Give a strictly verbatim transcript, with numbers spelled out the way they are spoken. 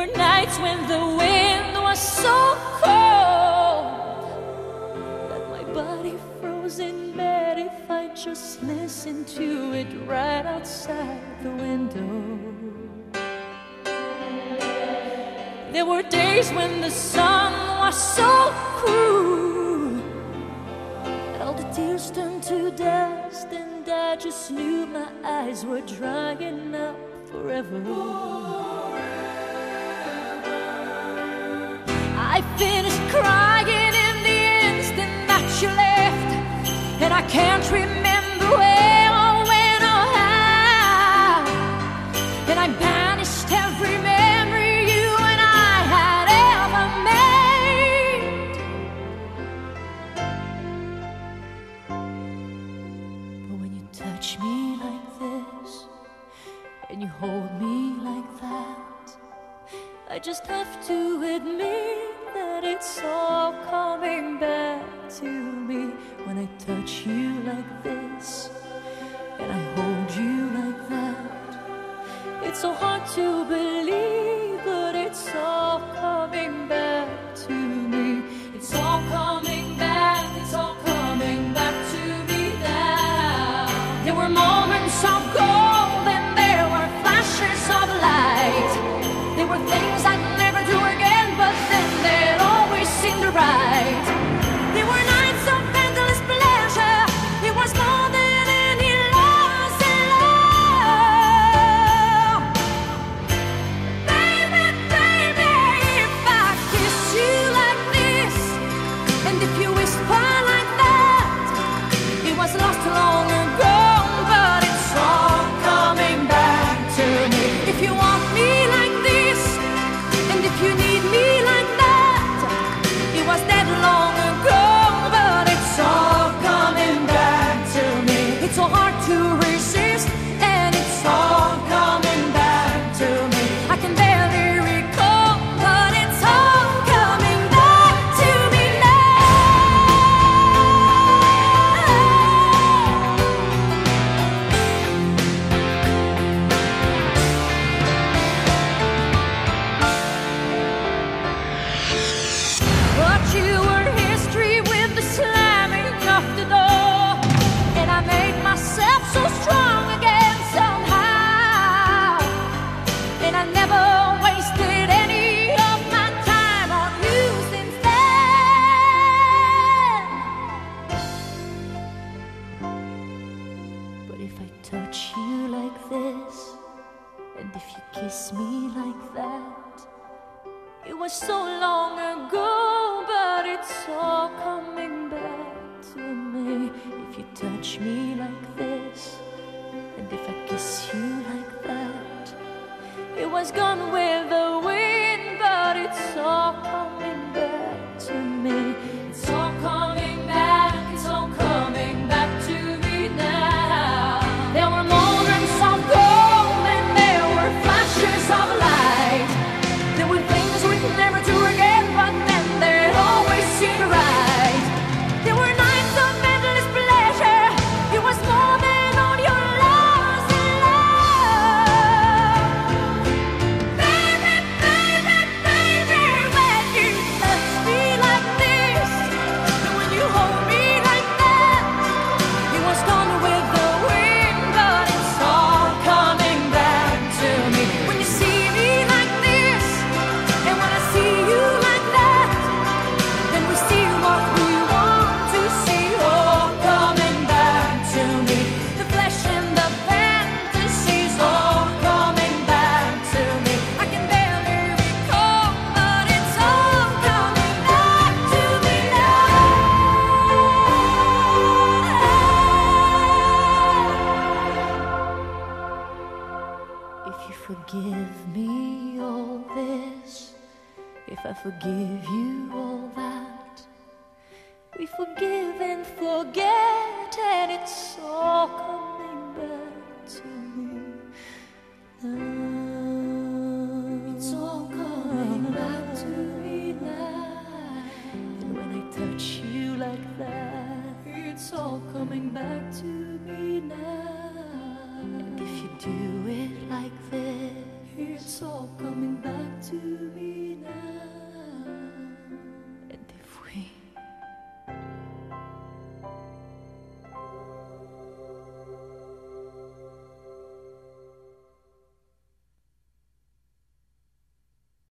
were nights when the wind was so cold that my body froze in bed if I just listened to it right outside the window. There were days when the sun was so cruel that all the tears turned to dust, and I just knew my eyes were drying up forever. I finished crying in the instant that you left, and I can't remember where or when or how, and I banished every memory you and I had ever made. But when you touch me like this and you hold me like that, I just have to admit that it's all coming back to me. When I touch you like this and I hold you like that, it's so hard to believe, but it's all coming back to me. It's all coming back, it's all coming back to me now. There were moments of gold and there were flashes of light. There were things I'd never do again, but then they'd always seem right. There were nights of endless pleasure. It was more than any loss in love. Baby, baby, if I kiss you like this, and if you whisper like that, it was lost long ago, but it's all coming back to me. If you want me like this, and if you need me like that, it was dead long ago, but it's all coming back to me. It's so hard to resist, and it's all coming back to me. I can barely recall, but it's all coming back to me But you were history with the slamming of the door, and I made myself so strong again somehow, and I never wasted any of my time on you since then. But if I touch you like this, and if you kiss me like that, it was so long ago, but it's all coming back to me. If you touch me like this, and if I kiss you like that, it was gone with the wind, but it's all coming back to me. It's all coming back, it's all coming back to me now. There were moments of gold and there were flashes of light. There were things we'd never do again, but then they'd always seem right. There were nights of endless pleasure. It was more than all your loss in love. Baby, baby, baby, when you touch me like this, and when you hold me like that, it was gone with the wind, but it's all coming back to me. When you see me like this, and when I see you like that, then we see what we want to see, all coming back to me. The flesh and the fantasies, all coming back to me. I can barely recall, but it's all coming back to me now. If you forgive me all this, if I forgive you all that, we forgive and forget, and it's all coming back to me now. It's all coming back to me now. And when I touch you like that, it's all coming back to me now. And if you do it like this, it's all coming